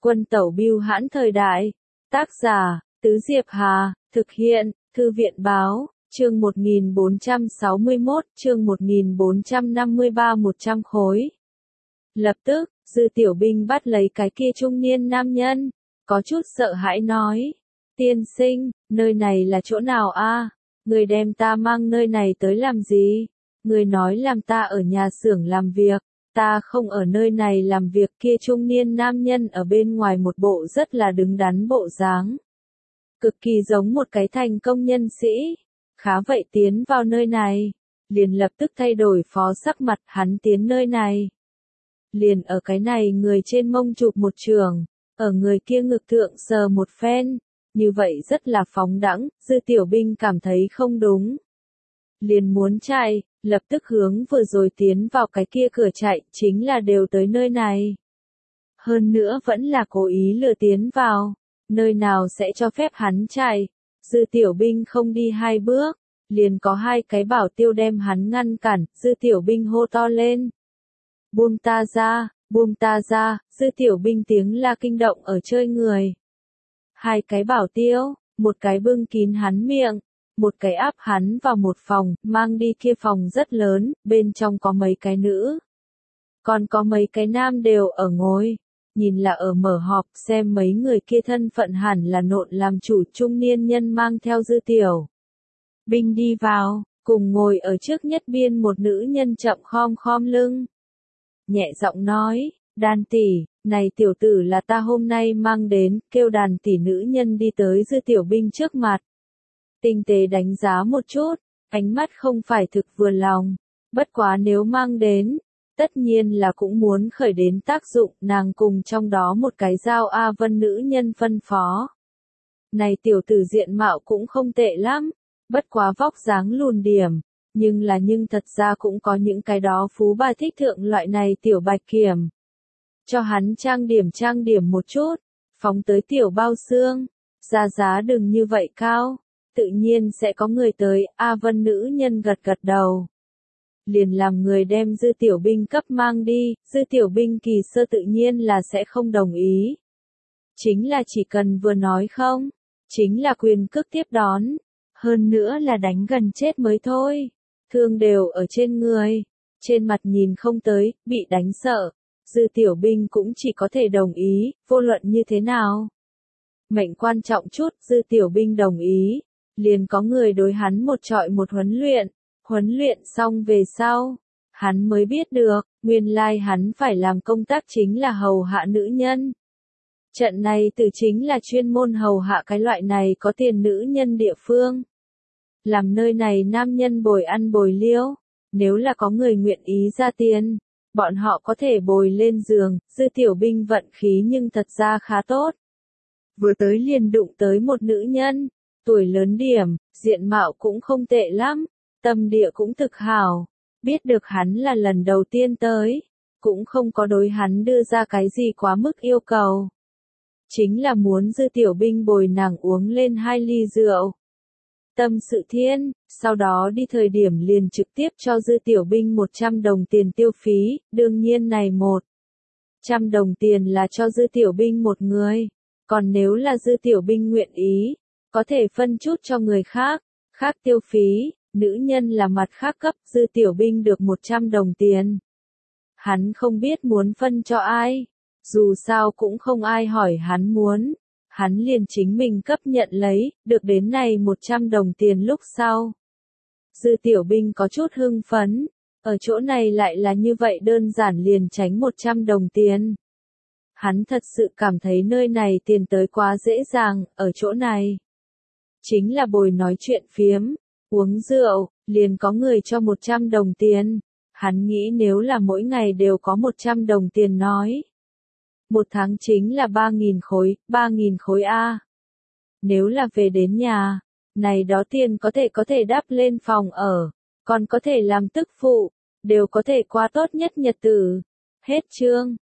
Quân tẩu bưu hãn thời đại. Tác giả, Tứ Diệp Hà, thực hiện, Thư viện báo, chương 1461, chương 1453 100 khối. Lập tức, Dư Tiểu Binh bắt lấy cái kia trung niên nam nhân, có chút sợ hãi nói. Tiên sinh, nơi này là chỗ nào a? Người đem ta mang nơi này tới làm gì? Người nói làm ta ở nhà xưởng làm việc. Ta không ở nơi này làm việc. Kia trung niên nam nhân ở bên ngoài một bộ rất là đứng đắn bộ dáng. Cực kỳ giống một cái thành công nhân sĩ. Khá vậy tiến vào nơi này. Liền lập tức thay đổi phó sắc mặt hắn tiến nơi này. Liền ở cái này người trên mông chụp một trường. Ở người kia ngực thượng sờ một phen. Như vậy rất là phóng đãng. Dư Tiểu Binh cảm thấy không đúng. Liền muốn chạy, lập tức hướng vừa rồi tiến vào cái kia cửa chạy, chính là đều tới nơi này. Hơn nữa vẫn là cố ý lừa tiến vào, nơi nào sẽ cho phép hắn chạy. Dư Tiểu Binh không đi hai bước, liền có hai cái bảo tiêu đem hắn ngăn cản. Dư Tiểu Binh hô to lên. Buông ta ra, buông ta ra. Dư Tiểu Binh tiếng la kinh động ở chơi người. Hai cái bảo tiêu, một cái bưng kín hắn miệng. Một cái áp hắn vào một phòng, mang đi kia phòng rất lớn, bên trong có mấy cái nữ. Còn có mấy cái nam đều ở ngồi, nhìn là ở mở họp, xem mấy người kia thân phận hẳn là nộn làm chủ. Trung niên nhân mang theo Dư Tiểu Binh đi vào, cùng ngồi ở trước nhất biên một nữ nhân chậm khom khom lưng. Nhẹ giọng nói, Đàn tỷ, này tiểu tử là ta hôm nay mang đến, kêu Đàn tỷ. Nữ nhân đi tới Dư Tiểu Binh trước mặt. Tinh tế đánh giá một chút, ánh mắt không phải thực vừa lòng, bất quá nếu mang đến, tất nhiên là cũng muốn khởi đến tác dụng. Nàng cùng trong đó một cái Giao A Vân nữ nhân phân phó. Này tiểu tử diện mạo cũng không tệ lắm, bất quá vóc dáng lùn điểm, nhưng thật ra cũng có những cái đó phú bà thích thượng loại này tiểu bạch kiểm. Cho hắn trang điểm một chút, phóng tới tiểu bao xương, giá đừng như vậy cao. Tự nhiên sẽ có người tới. A Vân nữ nhân gật đầu. Liền làm người đem Dư Tiểu Binh cấp mang đi. Dư Tiểu Binh kỳ sơ tự nhiên là sẽ không đồng ý. Chính là chỉ cần vừa nói không, chính là quyền cước tiếp đón. Hơn nữa là đánh gần chết mới thôi. Thương đều ở trên người, trên mặt nhìn không tới, bị đánh sợ. Dư Tiểu Binh cũng chỉ có thể đồng ý, vô luận như thế nào. Mệnh quan trọng chút, Dư Tiểu Binh đồng ý. Liền có người đối hắn một trọi một huấn luyện xong về sau, hắn mới biết được, nguyên lai hắn phải làm công tác chính là hầu hạ nữ nhân. Trận này từ chính là chuyên môn hầu hạ cái loại này có tiền nữ nhân địa phương. Làm nơi này nam nhân bồi ăn bồi liêu, nếu là có người nguyện ý ra tiền, bọn họ có thể bồi lên giường. Dư Tiểu Binh vận khí nhưng thật ra khá tốt. Vừa tới liền đụng tới một nữ nhân. Tuổi lớn điểm, diện mạo cũng không tệ lắm, tâm địa cũng thực hảo. Biết được hắn là lần đầu tiên tới, cũng không có đối hắn đưa ra cái gì quá mức yêu cầu. Chính là muốn Dư Tiểu Binh bồi nàng uống lên 2 ly rượu. Tâm sự thiên, sau đó đi thời điểm liền trực tiếp cho Dư Tiểu Binh 100 đồng tiền tiêu phí. Đương nhiên này 100 đồng tiền là cho Dư Tiểu Binh một người, còn nếu là Dư Tiểu Binh nguyện ý, có thể phân chút cho người khác tiêu phí. Nữ nhân là mặt khác cấp. Dư Tiểu Binh được 100 đồng tiền. Hắn không biết muốn phân cho ai, dù sao cũng không ai hỏi hắn muốn, hắn liền chính mình cấp nhận lấy. Được đến này 100 đồng tiền lúc sau, Dư Tiểu Binh có chút hưng phấn, ở chỗ này lại là như vậy đơn giản liền tránh 100 đồng tiền. Hắn thật sự cảm thấy nơi này tiền tới quá dễ dàng. Ở chỗ này chính là bồi nói chuyện phiếm, uống rượu, liền có người cho 100 đồng tiền. Hắn nghĩ nếu là mỗi ngày đều có 100 đồng tiền nói, một tháng chính là 3.000 khối a. Nếu là về đến nhà, này đó tiền có thể đắp lên phòng ở, còn có thể làm tức phụ, đều có thể qua tốt nhất nhật tử. Hết chương.